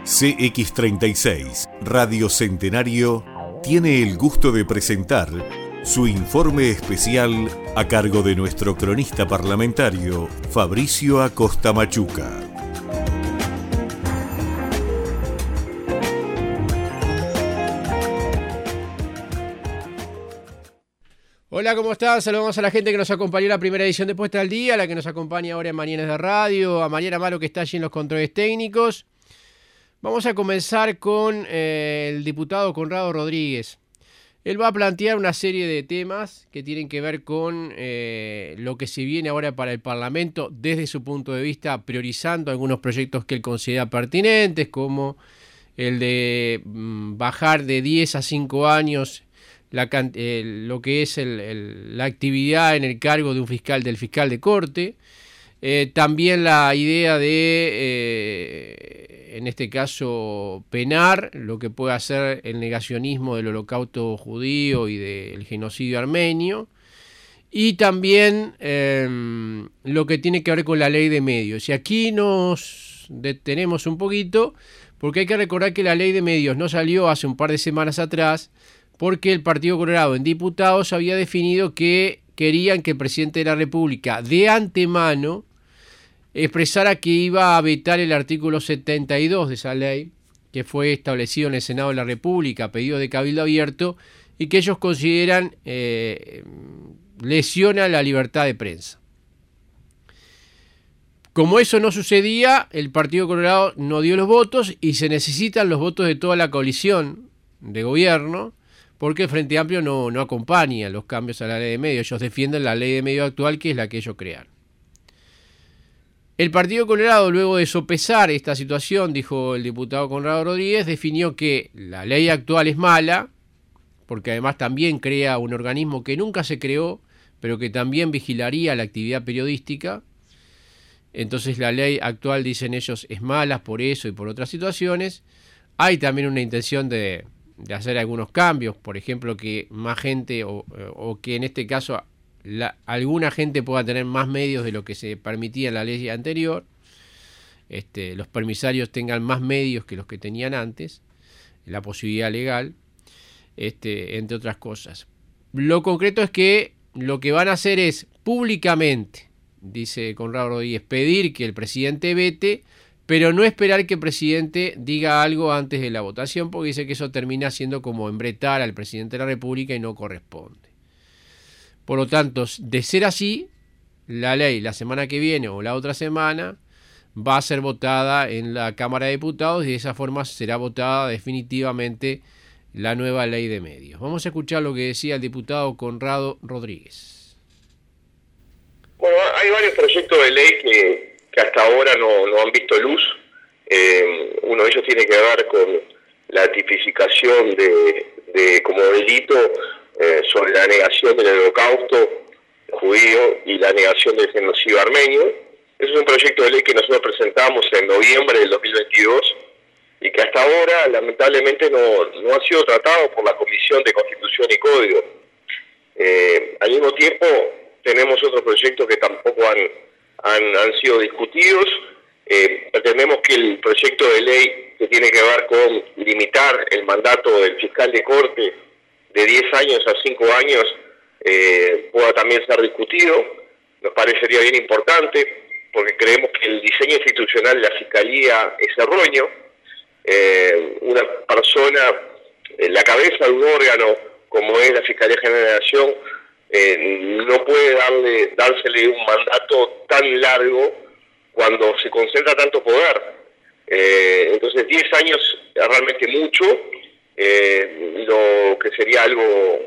CX36 Radio Centenario tiene el gusto de presentar su informe especial a cargo de nuestro cronista parlamentario Fabricio Acosta Machuca. Hola, ¿cómo están? Saludamos a la gente que nos acompañó en la primera edición de Puesta al Día, a la que nos acompaña ahora en Mañanas de Radio, a Mariana Malo, que está allí en los controles técnicos. Vamos a comenzar con el diputado Conrado Rodríguez. Él va a plantear una serie de temas que tienen que ver con lo que se viene ahora para el Parlamento desde su punto de vista, priorizando algunos proyectos que él considera pertinentes, como el de bajar de 10 a 5 años lo que es la actividad en el cargo de del fiscal de corte. También la idea de, en este caso, penar lo que puede hacer el negacionismo del holocausto judío y del genocidio armenio. Y también lo que tiene que ver con la ley de medios. Y aquí nos detenemos un poquito, porque hay que recordar que la ley de medios no salió hace un par de semanas atrás, porque el Partido Colorado en diputados había definido que querían que el presidente de la República de antemano expresara que iba a vetar el artículo 72 de esa ley, que fue establecido en el Senado de la República a pedido de Cabildo Abierto, y que ellos consideran lesiona la libertad de prensa. Como eso no sucedía, el Partido Colorado no dio los votos y se necesitan los votos de toda la coalición de gobierno, porque el Frente Amplio no acompaña los cambios a la ley de medios. Ellos defienden la ley de medios actual, que es la que ellos crearon. El Partido Colorado, luego de sopesar esta situación, dijo el diputado Conrado Rodríguez, definió que la ley actual es mala, porque además también crea un organismo que nunca se creó, pero que también vigilaría la actividad periodística. Entonces la ley actual, dicen ellos, es mala por eso y por otras situaciones. Hay también una intención de hacer algunos cambios, por ejemplo, que más gente o que en este caso alguna gente pueda tener más medios de lo que se permitía en la ley anterior, los permisarios tengan más medios que los que tenían antes, la posibilidad legal, entre otras cosas. Lo concreto es que lo que van a hacer es públicamente, dice Conrado Rodríguez, pedir que el presidente vete, pero no esperar que el presidente diga algo antes de la votación, porque dice que eso termina siendo como embretar al presidente de la República y no corresponde. Por lo tanto, de ser así, la ley la semana que viene o la otra semana va a ser votada en la Cámara de Diputados y de esa forma será votada definitivamente la nueva ley de medios. Vamos a escuchar lo que decía el diputado Conrado Rodríguez. Bueno, hay varios proyectos de ley que hasta ahora no han visto luz. Uno de ellos tiene que ver con la tipificación de como delito sobre la negación del holocausto judío y la negación del genocidio armenio. Ese es un proyecto de ley que nosotros presentamos en noviembre del 2022 y que hasta ahora lamentablemente no ha sido tratado por la Comisión de Constitución y Código. Al mismo tiempo tenemos otros proyectos que tampoco han sido discutidos. Pretendemos que el proyecto de ley que tiene que ver con limitar el mandato del fiscal de corte de 10 años a 5 años pueda también ser discutido. Nos parecería bien importante porque creemos que el diseño institucional de la Fiscalía es erróneo. Una persona, la cabeza de un órgano como es la Fiscalía General de la Nación, no puede dársele un mandato tan largo cuando se concentra tanto poder. Entonces 10 años es realmente mucho, lo que sería algo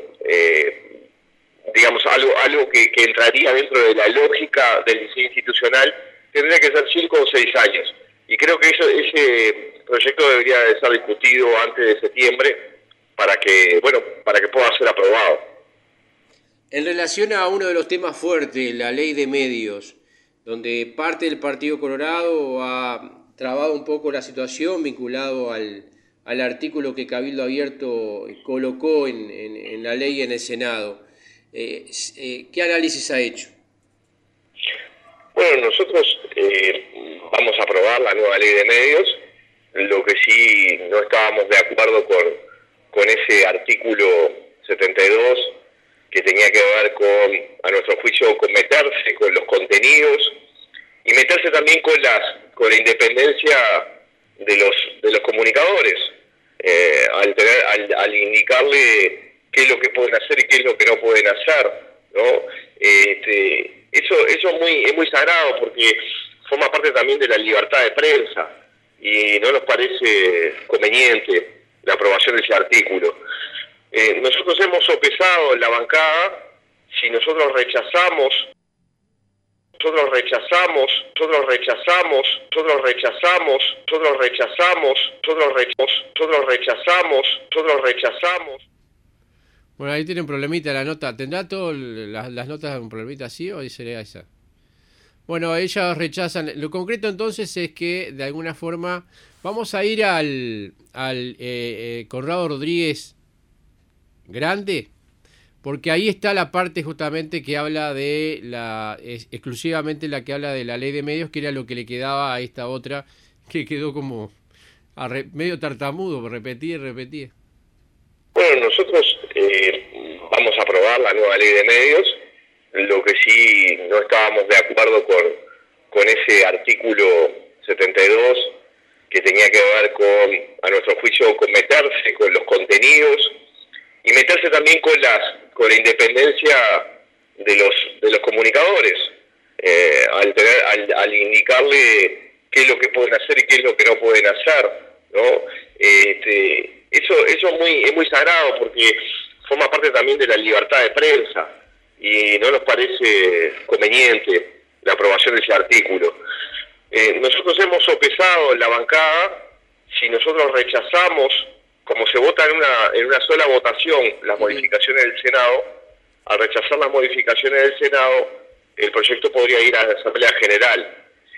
que entraría dentro de la lógica del diseño institucional, tendría que ser 5 o 6 años. Y creo que ese proyecto debería de ser discutido antes de septiembre para que pueda ser aprobado. En relación a uno de los temas fuertes, la ley de medios, donde parte del Partido Colorado ha trabado un poco la situación vinculado al artículo que Cabildo Abierto colocó en la ley en el Senado. ¿Qué análisis ha hecho? Bueno, nosotros vamos a aprobar la nueva ley de medios Lo que sí no estábamos de acuerdo con ese artículo 72 que tenía que ver con, a nuestro juicio, con meterse con los contenidos y meterse también con la independencia de los comunicadores, al indicarle qué es lo que pueden hacer y qué es lo que no pueden hacer, ¿no? Eso es muy sagrado porque forma parte también de la libertad de prensa y no nos parece conveniente la aprobación de ese artículo. Nosotros hemos sopesado en la bancada si nosotros rechazamos Bueno, ahí tiene un problemita la nota. ¿Tendrá todas las notas un problemita así o sería esa? Bueno, ellos rechazan. Lo concreto entonces es que de alguna forma vamos a ir al Conrado Rodríguez Grande, porque ahí está la parte justamente que habla de exclusivamente la que habla de la ley de medios, que era lo que le quedaba a esta otra, que quedó como medio tartamudo, repetía y repetía. Bueno, nosotros vamos a aprobar la nueva ley de medios. Lo que sí no estábamos de acuerdo con ese artículo 72 que tenía que ver con, a nuestro juicio, con meterse con los contenidos y meterse también con la independencia de los comunicadores, al indicarle qué es lo que pueden hacer y qué es lo que no pueden hacer, ¿no? Eso es muy sagrado porque forma parte también de la libertad de prensa y no nos parece conveniente la aprobación de ese artículo. Nosotros hemos sopesado en la bancada si nosotros rechazamos, como se vota en una sola votación, las modificaciones del Senado. Al rechazar las modificaciones del Senado, el proyecto podría ir a la Asamblea General.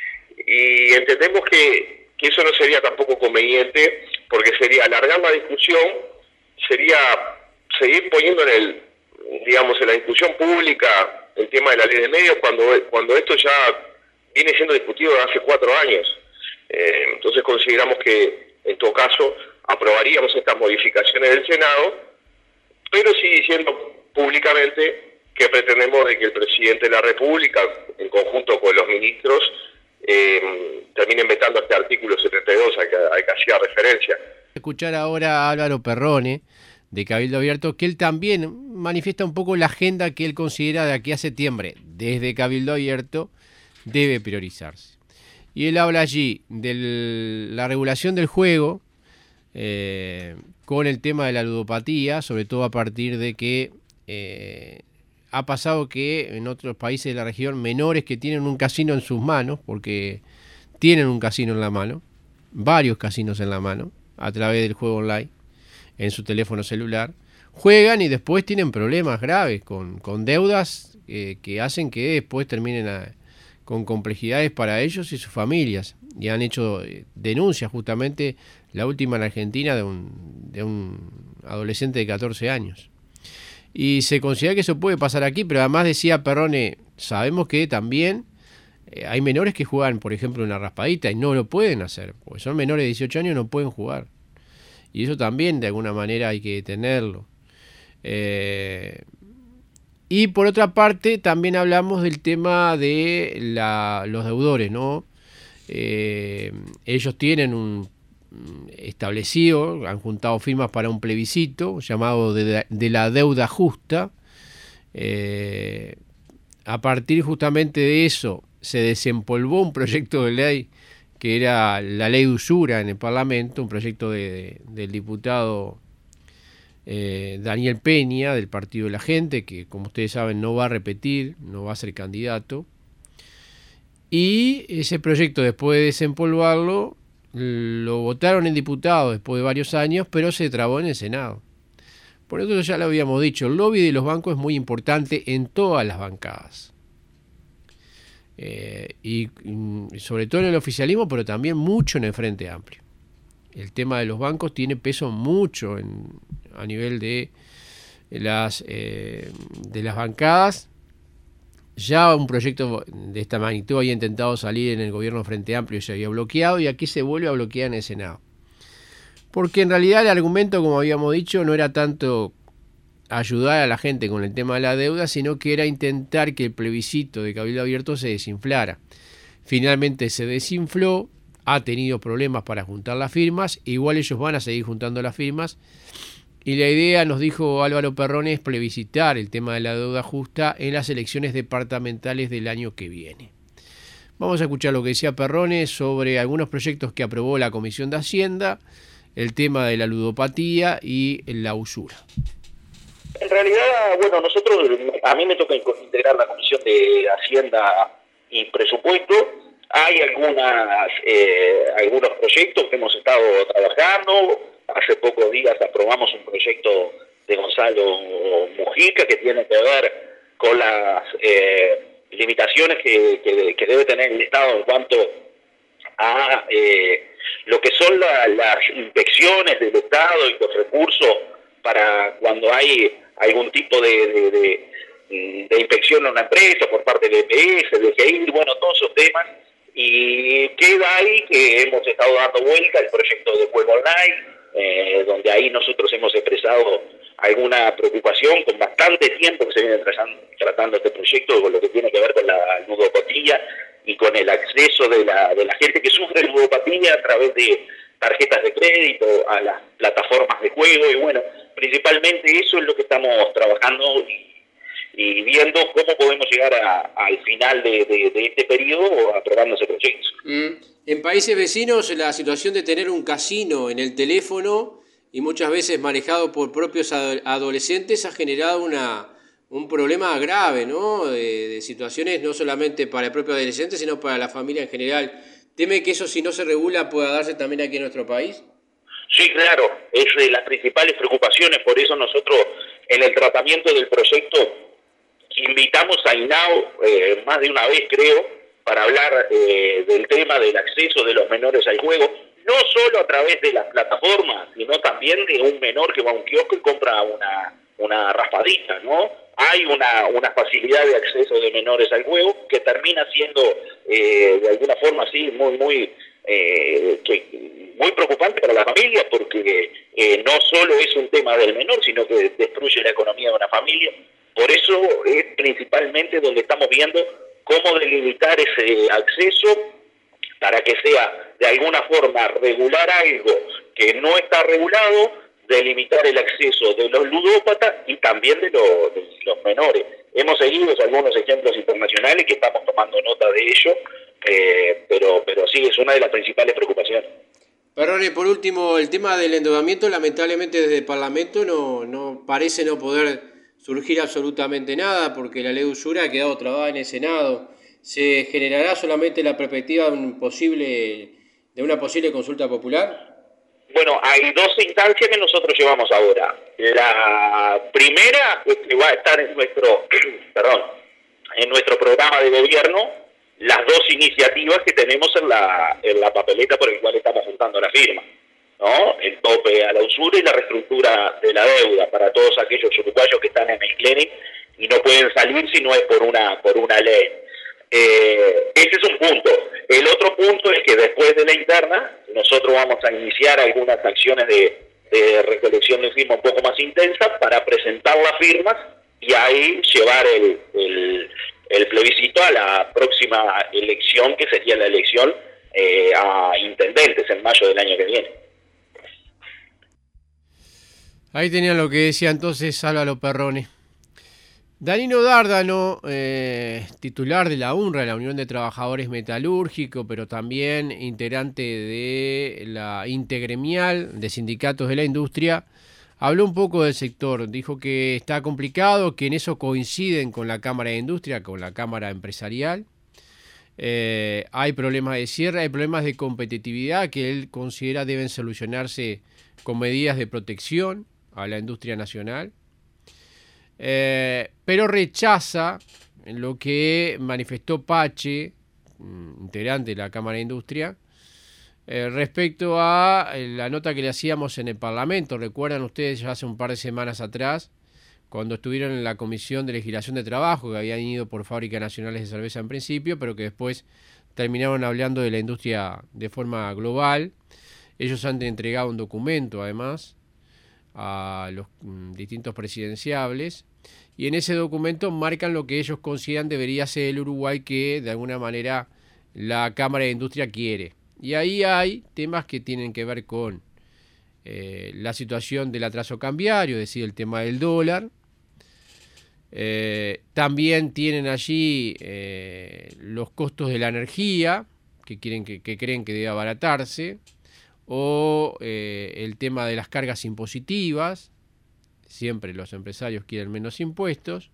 Y entendemos que eso no sería tampoco conveniente, porque sería alargar la discusión, sería seguir poniendo en la discusión pública el tema de la ley de medios cuando esto ya viene siendo discutido desde hace 4 años. Entonces consideramos que, en todo caso, aprobaríamos estas modificaciones del Senado, pero sí diciendo públicamente que pretendemos de que el presidente de la República, en conjunto con los ministros, terminen vetando este artículo 72 al que hacía referencia. Escuchar ahora a Álvaro Perrone, de Cabildo Abierto, que él también manifiesta un poco la agenda que él considera de aquí a septiembre, desde Cabildo Abierto, debe priorizarse. Y él habla allí de la regulación del juego, con el tema de la ludopatía, sobre todo a partir de que ha pasado que en otros países de la región, menores que tienen un casino en sus manos, porque tienen un casino en la mano, varios casinos en la mano, a través del juego online, en su teléfono celular, juegan y después tienen problemas graves con deudas que hacen que después terminen con complejidades para ellos y sus familias. Y han hecho denuncias, justamente la última en Argentina de un adolescente de 14 años. Y se considera que eso puede pasar aquí, pero además decía Perrone, sabemos que también hay menores que juegan, por ejemplo, una raspadita y no lo pueden hacer, porque son menores de 18 años y no pueden jugar. Y eso también de alguna manera hay que tenerlo. Y por otra parte también hablamos del tema de los deudores, ¿no? Ellos tienen establecido, han juntado firmas para un plebiscito llamado de la deuda justa. A partir justamente de eso se desempolvó un proyecto de ley que era la ley de usura en el Parlamento, un proyecto del diputado Daniel Peña, del Partido de la Gente, que como ustedes saben no va a repetir, no va a ser candidato. Y ese proyecto, después de desempolvarlo, lo votaron en diputados después de varios años, pero se trabó en el Senado. Por eso ya lo habíamos dicho, el lobby de los bancos es muy importante en todas las bancadas. Y sobre todo en el oficialismo, pero también mucho en el Frente Amplio. El tema de los bancos tiene peso mucho a nivel de las bancadas, Ya un proyecto de esta magnitud había intentado salir en el gobierno Frente Amplio y se había bloqueado, y aquí se vuelve a bloquear en el Senado. Porque en realidad el argumento, como habíamos dicho, no era tanto ayudar a la gente con el tema de la deuda, sino que era intentar que el plebiscito de Cabildo Abierto se desinflara. Finalmente se desinfló, ha tenido problemas para juntar las firmas, igual ellos van a seguir juntando las firmas, y la idea, nos dijo Álvaro Perrone, es plebiscitar el tema de la deuda justa en las elecciones departamentales del año que viene. Vamos a escuchar lo que decía Perrone sobre algunos proyectos que aprobó la Comisión de Hacienda, el tema de la ludopatía y la usura. En realidad, bueno, a mí me toca integrar la Comisión de Hacienda y Presupuesto. Hay algunos proyectos que hemos estado trabajando. Hace pocos días aprobamos un proyecto de Gonzalo Mujica que tiene que ver con las limitaciones que debe tener el Estado en cuanto a lo que son las inspecciones del Estado y los recursos para cuando hay algún tipo de inspección a una empresa por parte del EPS, del GI, bueno, todos esos temas. Y queda ahí que hemos estado dando vuelta el proyecto de Juego Online, donde ahí nosotros hemos expresado alguna preocupación con bastante tiempo que se viene tratando este proyecto con lo que tiene que ver con la ludopatía y con el acceso de la gente que sufre ludopatía a través de tarjetas de crédito, a las plataformas de juego, y bueno, principalmente eso es lo que estamos trabajando y viendo cómo podemos llegar al final de este periodo aprobando ese proyecto. En países vecinos la situación de tener un casino en el teléfono y muchas veces manejado por propios adolescentes ha generado un problema grave, ¿no? De situaciones no solamente para el propio adolescente, sino para la familia en general. ¿Teme que eso, si no se regula, pueda darse también aquí en nuestro país? Sí, claro, es de las principales preocupaciones, por eso nosotros en el tratamiento del proyecto invitamos a INAO más de una vez, creo, para hablar del tema del acceso de los menores al juego, no solo a través de las plataformas, sino también de un menor que va a un kiosco y compra una raspadita, ¿no? Hay una facilidad de acceso de menores al juego que termina siendo de alguna forma así muy preocupante para la familia, porque no solo es un tema del menor, sino que destruye la economía de una familia. Por eso es principalmente donde estamos viendo cómo delimitar ese acceso para que sea de alguna forma regular algo que no está regulado, delimitar el acceso de los ludópatas y también de los menores. Hemos seguido algunos ejemplos internacionales que estamos tomando nota de ello, pero sí, es una de las principales preocupaciones. Perrone, por último, el tema del endeudamiento, lamentablemente desde el Parlamento no parece no poder surgir absolutamente nada, porque la ley de usura ha quedado trabada en el Senado. ¿Se generará solamente la perspectiva de una posible consulta popular? Bueno, hay dos instancias que nosotros llevamos ahora. La primera es que va a estar en nuestro programa de gobierno las dos iniciativas que tenemos en la papeleta por el cual estamos juntando la firma, ¿no? El tope a la usura y la reestructura de la deuda para todos aquellos uruguayos que están en el CLENIC y no pueden salir si no es por una ley. Ese es un punto. El otro punto es que después de la interna nosotros vamos a iniciar algunas acciones de recolección de firmas un poco más intensas para presentar las firmas y ahí llevar el plebiscito a la próxima elección, que sería la elección a intendentes en mayo del año que viene. Ahí tenían lo que decía entonces Álvaro Perrone. Danilo Dárdano, titular de la UNRA, la Unión de Trabajadores Metalúrgicos, pero también integrante de la Intergremial de Sindicatos de la Industria, habló un poco del sector. Dijo que está complicado, que en eso coinciden con la Cámara de Industria, con la Cámara Empresarial. Hay problemas de cierre, hay problemas de competitividad que él considera deben solucionarse con medidas de protección a la industria nacional. Pero rechaza lo que manifestó Pache, integrante de la Cámara de Industria, respecto a la nota que le hacíamos en el Parlamento. Recuerdan ustedes ya hace un par de semanas atrás cuando estuvieron en la Comisión de Legislación de Trabajo, que habían ido por Fábricas Nacionales de Cerveza en principio, pero que después terminaron hablando de la industria de forma global. Ellos han entregado un documento, además, a los distintos presidenciables, y en ese documento marcan lo que ellos consideran debería ser el Uruguay que, de alguna manera, la Cámara de Industria quiere. Y ahí hay temas que tienen que ver con la situación del atraso cambiario, es decir, el tema del dólar. También tienen allí los costos de la energía, que creen que debe abaratarse, o el tema de las cargas impositivas. Siempre los empresarios quieren menos impuestos.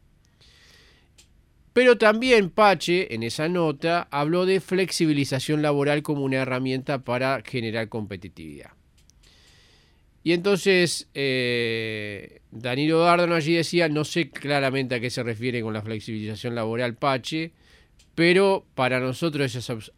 Pero también Pache, en esa nota, habló de flexibilización laboral como una herramienta para generar competitividad. Y entonces Danilo Dárdano allí decía, no sé claramente a qué se refiere con la flexibilización laboral Pache, pero para nosotros eso es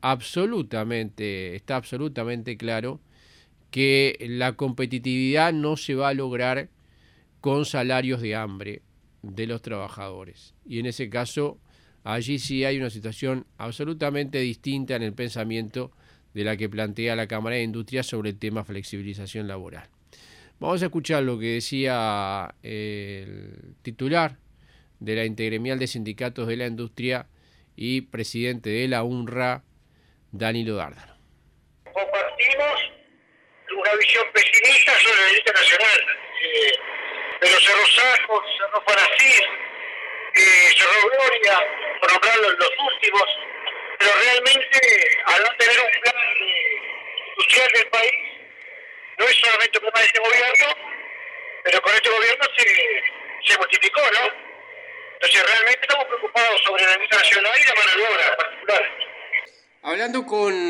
está absolutamente claro que la competitividad no se va a lograr con salarios de hambre de los trabajadores. Y en ese caso, allí sí hay una situación absolutamente distinta en el pensamiento de la que plantea la Cámara de Industria sobre el tema flexibilización laboral. Vamos a escuchar lo que decía el titular de la Intergremial de Sindicatos de la Industria y presidente de la UNRWA, Danilo Dárdano. Compartimos una visión pesimista sobre la industria nacional, pero Cerro Saco, Cerro Paracis, Cerro Gloria, por nombrarlos los últimos, pero realmente al no tener un plan industrial del país, no es solamente un problema de este gobierno, pero con este gobierno se multiplicó, ¿no? Entonces realmente estamos preocupados sobre la industria nacional y la mano de obra en particular. Hablando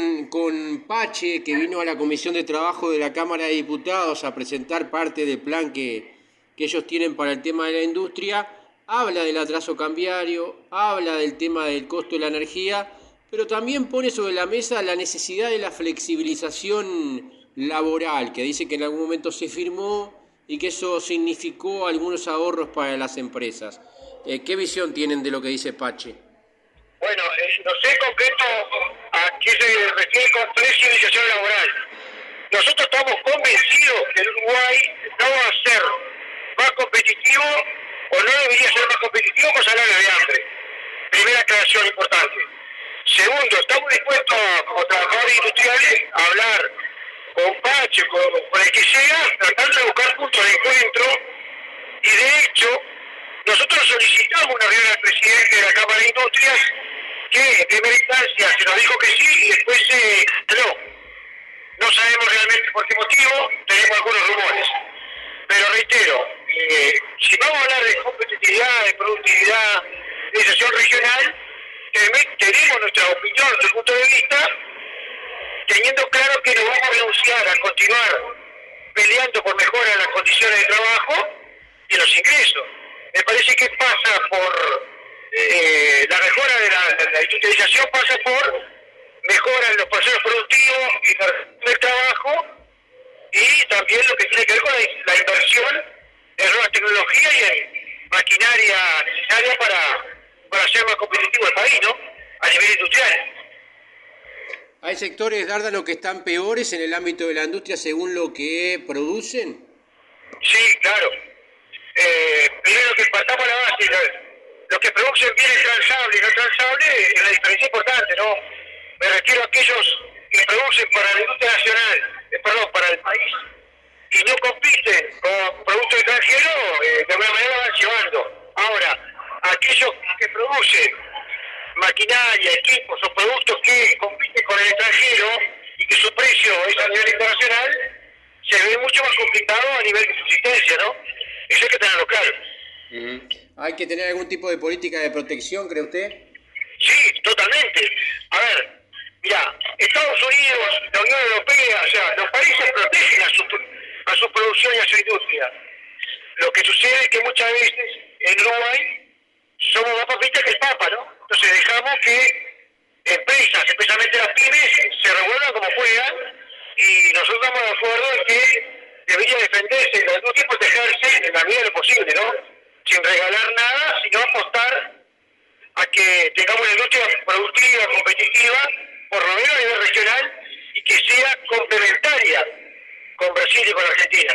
con Pache, que vino a la Comisión de Trabajo de la Cámara de Diputados a presentar parte del plan que ellos tienen para el tema de la industria, habla del atraso cambiario, habla del tema del costo de la energía, pero también pone sobre la mesa la necesidad de la flexibilización laboral, que dice que en algún momento se firmó y que eso significó algunos ahorros para las empresas. ¿Qué visión tienen de lo que dice Pache? Bueno, no sé en concreto a qué se refiere con flexibilización laboral. Nosotros estamos convencidos que el Uruguay no va a ser más competitivo o no debería ser más competitivo con salarios de hambre. Primera aclaración importante. Segundo, estamos dispuestos como trabajadores industriales a hablar con Pache, con el que sea, tratando de buscar puntos de encuentro, y de hecho nosotros solicitamos una reunión al presidente de la Cámara de Industrias, que en primera instancia se nos dijo que sí y después no sabemos realmente por qué motivo, tenemos algunos rumores. Pero reitero, si vamos a hablar de competitividad, de productividad, de inserción regional, tenemos nuestra opinión, nuestro punto de vista, teniendo claro que no vamos a renunciar a continuar peleando por mejorar las condiciones de trabajo y los ingresos. Me parece que pasa por la mejora de la industrialización, pasa por mejora en los procesos productivos y del trabajo, y también lo que tiene que ver con la inversión en nuevas tecnologías y en maquinaria necesaria para ser más competitivo el país, ¿no? A nivel industrial. ¿Hay sectores, Dárdano, que están peores en el ámbito de la industria según lo que producen? Sí, claro. Primero que partamos la base, los que producen bienes transables y no transables, es una diferencia importante, ¿no? Me refiero a aquellos que producen para la industria nacional, para el país, y no compiten con productos extranjeros, de alguna manera van llevando. Ahora, aquellos que producen maquinaria, equipos o productos que compiten con el extranjero y que su precio es a nivel internacional, se ve mucho más complicado a nivel de subsistencia, ¿no? Eso hay que tenerlo claro. ¿Hay que tener algún tipo de política de protección, cree usted? Sí, totalmente. A ver, mira, Estados Unidos, la Unión Europea, o sea, los países protegen a su producción y a su industria. Lo que sucede es que muchas veces en Uruguay somos más papistas que el Papa, ¿no? Entonces dejamos que empresas, especialmente las pymes, se revuelvan como puedan, y nosotros estamos de acuerdo en que debería defenderse la industria y protegerse en la medida de lo posible, ¿no? sin regalar nada, sino apostar a que tengamos una industria productiva, competitiva, por lo menos a nivel regional, y que sea complementaria con Brasil y con Argentina.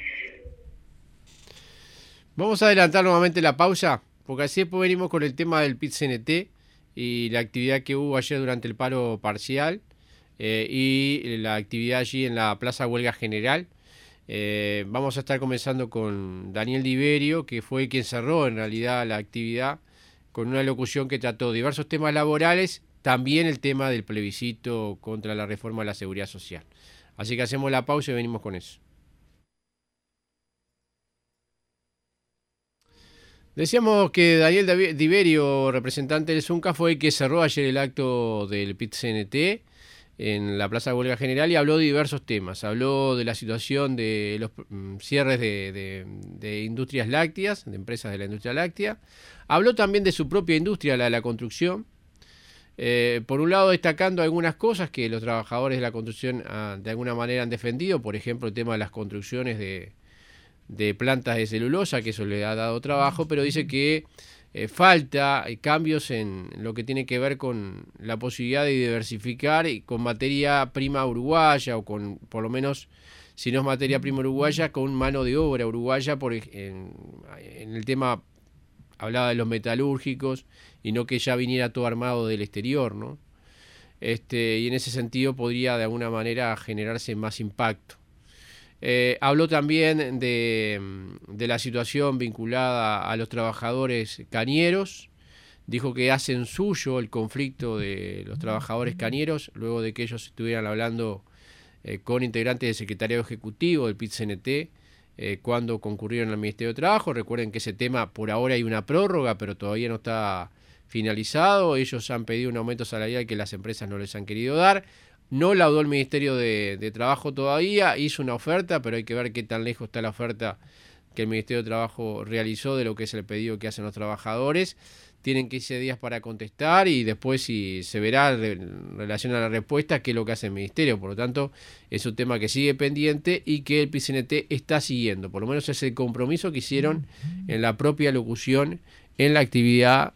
Vamos a adelantar nuevamente la pausa, porque así después venimos con el tema del PIT-CNT y la actividad que hubo ayer durante el paro parcial y la actividad allí en la Plaza Huelga General. Vamos a estar comenzando con Daniel Diverio, que fue quien cerró en realidad la actividad con una locución que trató diversos temas laborales, también el tema del plebiscito contra la reforma de la seguridad social. Así que hacemos la pausa y venimos con eso. Decíamos que Daniel Diverio, representante del Zunca, fue el que cerró ayer el acto del PIT-CNT en la Plaza de Huelga General y habló de diversos temas. Habló de la situación de los cierres de industrias lácteas, de empresas de la industria láctea. Habló también de su propia industria, la de la construcción. Por un lado, destacando algunas cosas que los trabajadores de la construcción de alguna manera han defendido, por ejemplo, el tema de las construcciones de plantas de celulosa, que eso le ha dado trabajo, pero dice que falta cambios en lo que tiene que ver con la posibilidad de diversificar y con materia prima uruguaya, o con, por lo menos, si no es materia prima uruguaya, con mano de obra uruguaya. En el tema hablaba de los metalúrgicos y no que ya viniera todo armado del exterior, ¿no? Y en ese sentido podría de alguna manera generarse más impacto. Habló también de la situación vinculada a los trabajadores cañeros. Dijo que hacen suyo el conflicto de los trabajadores cañeros luego de que ellos estuvieran hablando con integrantes del secretariado ejecutivo del PIT-CNT cuando concurrieron al Ministerio de Trabajo. Recuerden que ese tema por ahora hay una prórroga, pero todavía no está finalizado. Ellos han pedido un aumento salarial que las empresas no les han querido dar. No laudó el Ministerio de Trabajo todavía, hizo una oferta, pero hay que ver qué tan lejos está la oferta que el Ministerio de Trabajo realizó de lo que es el pedido que hacen los trabajadores. Tienen 15 días para contestar y después si se verá en relación a la respuesta qué es lo que hace el Ministerio. Por lo tanto, es un tema que sigue pendiente y que el PIT-CNT está siguiendo. Por lo menos es el compromiso que hicieron en la propia locución en la actividad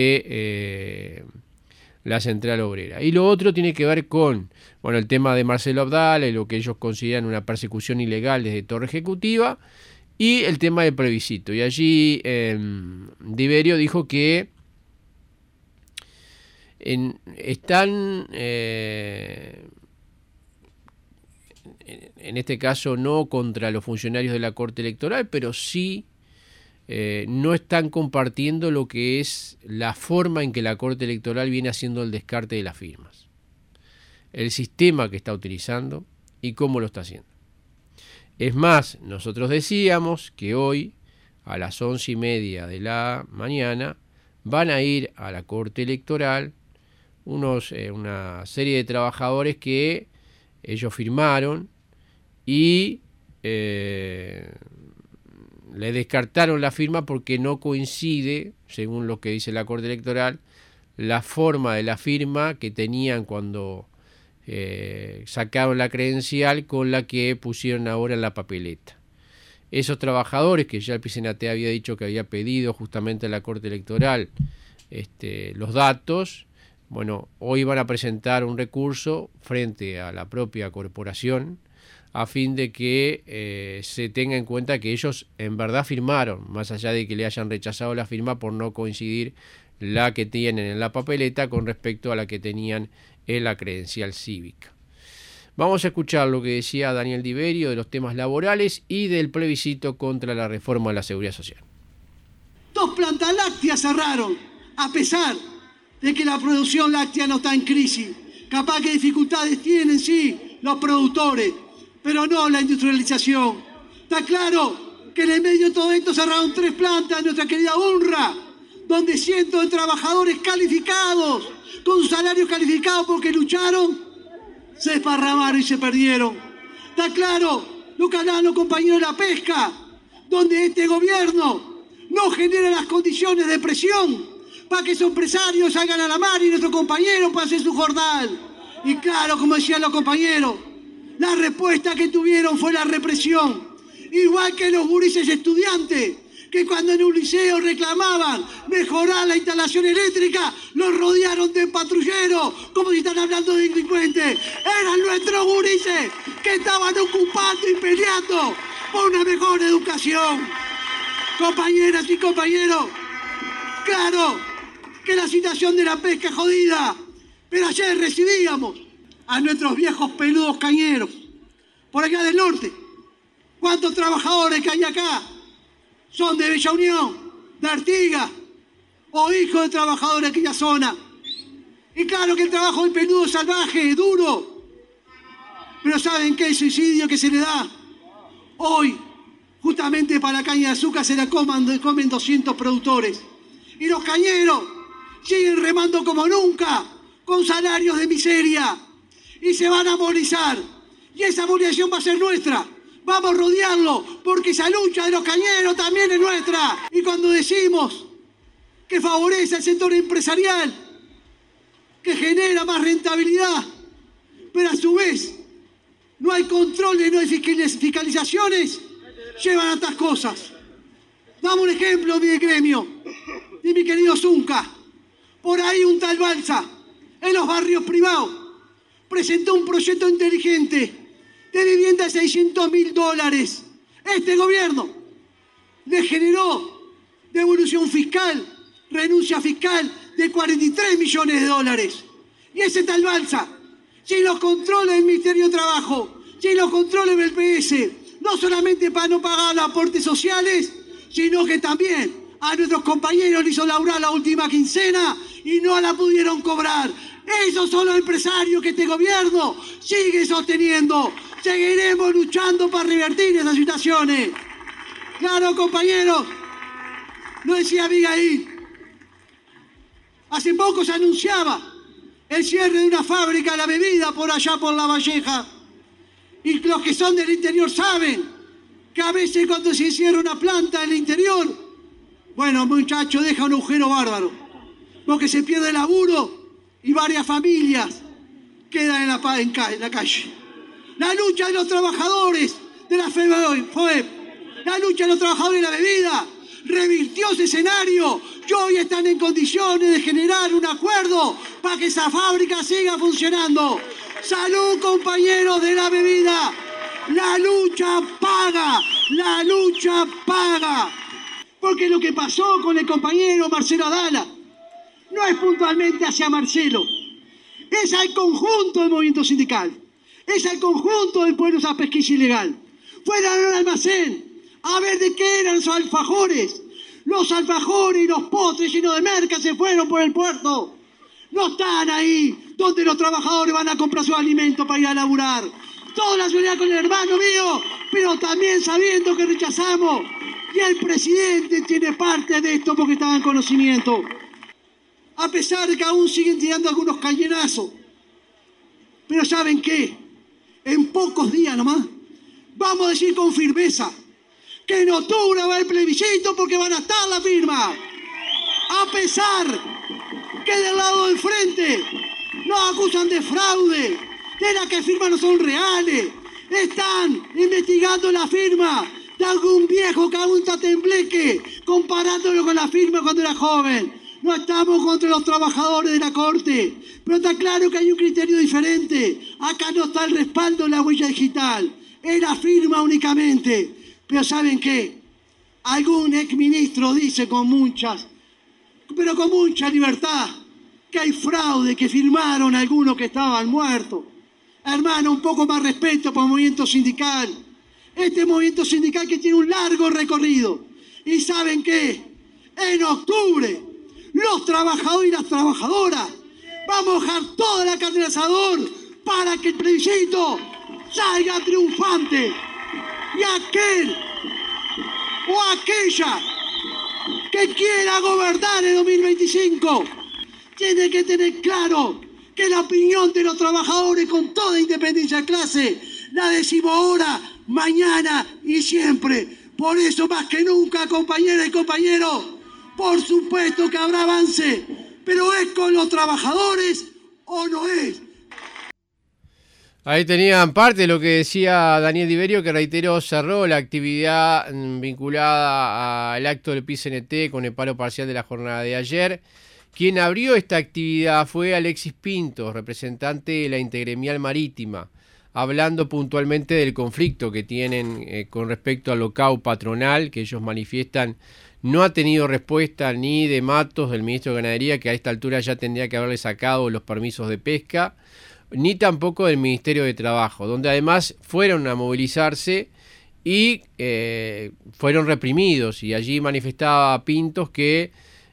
de la Central Obrera. Y lo otro tiene que ver con el tema de Marcelo Abdala y lo que ellos consideran una persecución ilegal desde Torre Ejecutiva, y el tema del plebiscito. Y allí Diverio dijo que están, en este caso no contra los funcionarios de la Corte Electoral, pero sí no están compartiendo lo que es la forma en que la Corte Electoral viene haciendo el descarte de las firmas, el sistema que está utilizando y cómo lo está haciendo. Es más, nosotros decíamos que hoy a las 11:30 de la mañana van a ir a la Corte Electoral una serie de trabajadores que ellos firmaron y le descartaron la firma porque no coincide, según lo que dice la Corte Electoral, la forma de la firma que tenían cuando sacaron la credencial con la que pusieron ahora en la papeleta. Esos trabajadores, que ya el PIT-CNT había dicho que había pedido justamente a la Corte Electoral los datos, hoy van a presentar un recurso frente a la propia corporación a fin de que se tenga en cuenta que ellos en verdad firmaron, más allá de que le hayan rechazado la firma por no coincidir la que tienen en la papeleta con respecto a la que tenían en la credencial cívica. Vamos a escuchar lo que decía Daniel Diverio de los temas laborales y del plebiscito contra la reforma de la seguridad social. 2 plantas lácteas cerraron, a pesar de que la producción láctea no está en crisis. Capaz que dificultades tienen, sí, los productores, pero no la industrialización. Está claro que en el medio de todo esto cerraron 3 plantas de nuestra querida UNRWA, donde cientos de trabajadores calificados, con salarios calificados porque lucharon, se desparramaron y se perdieron. Está claro lo que hablan los compañeros de la pesca, donde este gobierno no genera las condiciones de presión para que esos empresarios salgan a la mar y nuestros compañeros puedan hacer su jornal. Y claro, como decían los compañeros, la respuesta que tuvieron fue la represión. Igual que los gurises estudiantes que cuando en un liceo reclamaban mejorar la instalación eléctrica, los rodearon de patrulleros, como si están hablando de delincuentes. Eran nuestros gurises que estaban ocupando y peleando por una mejor educación. Compañeras y compañeros, claro que la situación de la pesca es jodida, pero ayer recibíamos a nuestros viejos peludos cañeros, por acá del norte. ¿Cuántos trabajadores que hay acá son de Bella Unión, de Artigas, o hijos de trabajadores de aquella zona? Y claro que el trabajo del peludo es salvaje, duro. Pero ¿saben qué? El suicidio que se le da hoy, justamente para la caña de azúcar, se la comen 200 productores. Y los cañeros siguen remando como nunca, con salarios de miseria. Y se van a movilizar. Y esa movilización va a ser nuestra. Vamos a rodearlo, porque esa lucha de los cañeros también es nuestra. Y cuando decimos que favorece al sector empresarial, que genera más rentabilidad, pero a su vez no hay controles, no hay fiscalizaciones, llevan a estas cosas. Damos un ejemplo de mi gremio, de mi querido Zunca. Por ahí un tal Balsa, en los barrios privados, presentó un proyecto inteligente de vivienda de $600.000. Este gobierno le generó devolución fiscal, renuncia fiscal de $43 millones. Y ese tal Balsa, sin los controles del Ministerio de Trabajo, sin los controles del PS, no solamente para no pagar los aportes sociales, sino que también a nuestros compañeros le hizo laburar la última quincena y no la pudieron cobrar. Esos son los empresarios que este gobierno sigue sosteniendo. Seguiremos luchando para revertir esas situaciones. Claro, compañeros, lo decía Abigail. Hace poco se anunciaba el cierre de una fábrica de la bebida por allá por La Valleja. Y los que son del interior saben que a veces cuando se cierra una planta en el interior, bueno, muchachos, deja un agujero bárbaro. Porque se pierde el laburo y varias familias quedan en la calle. La lucha de los trabajadores de la FOEP, la lucha de los trabajadores de la bebida, revirtió ese escenario y hoy están en condiciones de generar un acuerdo para que esa fábrica siga funcionando. ¡Salud, compañeros de la bebida! La lucha paga, la lucha paga. Porque lo que pasó con el compañero Marcelo Adala no es puntualmente hacia Marcelo, es al conjunto del movimiento sindical. Es al conjunto del pueblo esa pesquisa ilegal. Fueron al almacén a ver de qué eran esos alfajores. Los alfajores y los postres llenos de merca se fueron por el puerto. No están ahí donde los trabajadores van a comprar sus alimentos para ir a laburar. Toda la solidaridad con el hermano mío, pero también sabiendo que rechazamos. Y el presidente tiene parte de esto porque estaba en conocimiento. A pesar de que aún siguen tirando algunos cañonazos. Pero ¿saben qué? En pocos días nomás, vamos a decir con firmeza que en octubre va a haber plebiscito porque van a estar la firma. A pesar que del lado del frente nos acusan de fraude, de las que firmas no son reales. Están investigando la firma de algún viejo que aún está tembleque, comparándolo con la firma cuando era joven. No estamos contra los trabajadores de la Corte, pero está claro que hay un criterio diferente. Acá no está el respaldo en la huella digital, es la firma únicamente. Pero ¿saben qué? Algún exministro dice con mucha libertad, que hay fraude, que firmaron algunos que estaban muertos. Hermano, un poco más respeto por el movimiento sindical. Este movimiento sindical que tiene un largo recorrido. ¿Y saben qué? En octubre, los trabajadores y las trabajadoras vamos a dejar toda la carne al asador para que el plebiscito salga triunfante. Y aquel o aquella que quiera gobernar en 2025 tiene que tener claro que la opinión de los trabajadores, con toda independencia de clase, la decimos ahora, mañana y siempre. Por eso, más que nunca, compañeras y compañeros, por supuesto que habrá avance, pero ¿es con los trabajadores o no es? Ahí tenían parte de lo que decía Daniel Diverio, que reiteró cerró la actividad vinculada al acto del PIT-CNT con el paro parcial de la jornada de ayer. Quien abrió esta actividad fue Alexis Pintos, representante de la Intergremial Marítima, hablando puntualmente del conflicto que tienen con respecto al locao patronal, que ellos manifiestan no ha tenido respuesta ni de Matos, del ministro de Ganadería, que a esta altura ya tendría que haberle sacado los permisos de pesca, ni tampoco del Ministerio de Trabajo, donde además fueron a movilizarse y fueron reprimidos, y allí manifestaba Pintos que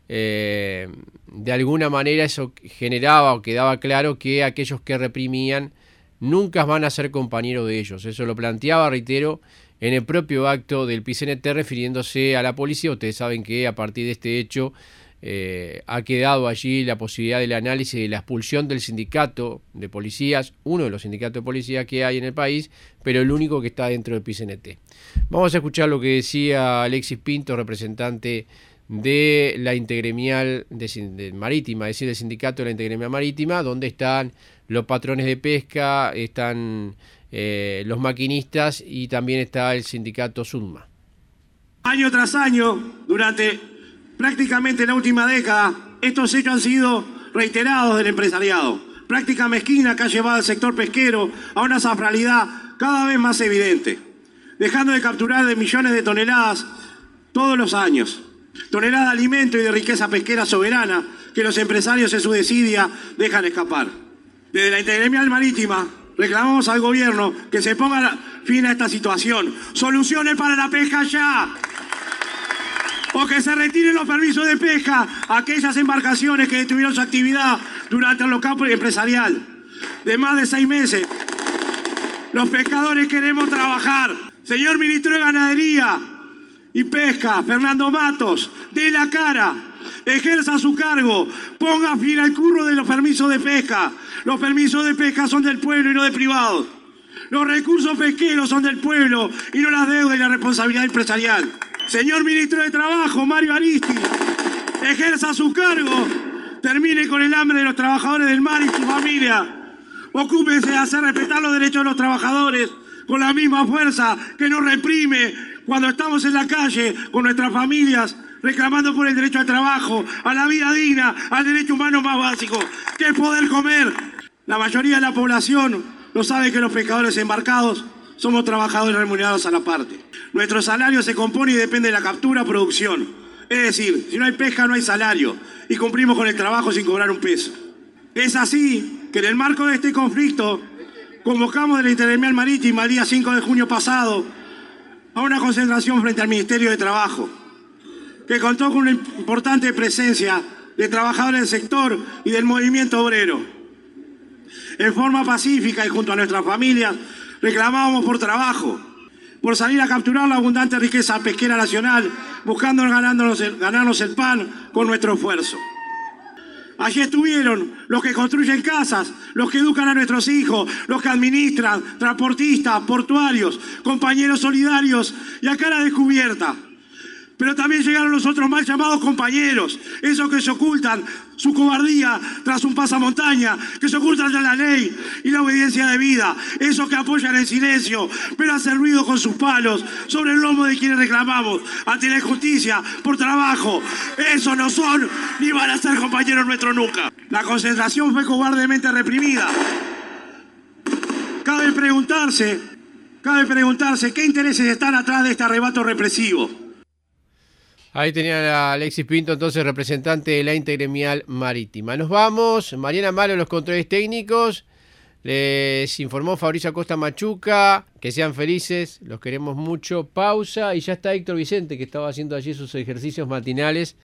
de alguna manera eso generaba o quedaba claro que aquellos que reprimían nunca van a ser compañeros de ellos. Eso lo planteaba, reitero, en el propio acto del PIT-CNT refiriéndose a la policía. Ustedes saben que a partir de este hecho ha quedado allí la posibilidad del análisis de la expulsión del sindicato de policías, uno de los sindicatos de policía que hay en el país, pero el único que está dentro del PIT-CNT. Vamos a escuchar lo que decía Alexis Pinto, representante de la Intergremial de Marítima, es decir, del sindicato de la Intergremial Marítima, donde están los patrones de pesca, están los maquinistas y también está el sindicato SUNMA. Año tras año, durante prácticamente la última década, estos hechos han sido reiterados del empresariado. Práctica mezquina que ha llevado al sector pesquero a una zafralidad cada vez más evidente, dejando de capturar de millones de toneladas todos los años. Toneladas de alimento y de riqueza pesquera soberana que los empresarios en su desidia dejan escapar. Desde la Intergremial Marítima reclamamos al gobierno que se ponga fin a esta situación. Soluciones para la pesca ya. O que se retiren los permisos de pesca a aquellas embarcaciones que detuvieron su actividad durante el locao empresarial de más de 6 meses. Los pescadores queremos trabajar. Señor Ministro de Ganadería y Pesca, Fernando Matos, dé la cara, ejerza su cargo, ponga fin al curro de los permisos de pesca. Los permisos de pesca son del pueblo y no de privados. Los recursos pesqueros son del pueblo y no las deudas y la responsabilidad empresarial. Señor Ministro de Trabajo, Mario Aristi, ejerza su cargo, termine con el hambre de los trabajadores del mar y su familia. Ocúpense de hacer respetar los derechos de los trabajadores con la misma fuerza que nos reprime cuando estamos en la calle con nuestras familias reclamando por el derecho al trabajo, a la vida digna, al derecho humano más básico, que es poder comer. La mayoría de la población no sabe que los pescadores embarcados somos trabajadores remunerados a la parte. Nuestro salario se compone y depende de la captura-producción. Es decir, si no hay pesca no hay salario y cumplimos con el trabajo sin cobrar un peso. Es así que en el marco de este conflicto convocamos de la Intergremial Marítima el día 5 de junio pasado a una concentración frente al Ministerio de Trabajo, que contó con una importante presencia de trabajadores del sector y del movimiento obrero. En forma pacífica y junto a nuestras familias reclamábamos por trabajo, por salir a capturar la abundante riqueza pesquera nacional, buscando ganarnos el pan con nuestro esfuerzo. Allí estuvieron los que construyen casas, los que educan a nuestros hijos, los que administran, transportistas, portuarios, compañeros solidarios y a cara descubierta. Pero también llegaron los otros mal llamados compañeros, esos que se ocultan su cobardía tras un pasamontaña, que se ocultan tras la ley y la obediencia de vida, esos que apoyan en silencio, pero hacen ruido con sus palos sobre el lomo de quienes reclamamos ante la injusticia por trabajo. Esos no son ni van a ser compañeros nuestros nunca. La concentración fue cobardemente reprimida. Cabe preguntarse qué intereses están atrás de este arrebato represivo. Ahí tenían a Alexis Pinto, entonces representante de la Intergremial Marítima. Nos vamos. Mariana Malo, los controles técnicos. Les informó Fabricio Acosta Machuca. Que sean felices, los queremos mucho. Pausa y ya está Héctor Vicente, que estaba haciendo allí sus ejercicios matinales.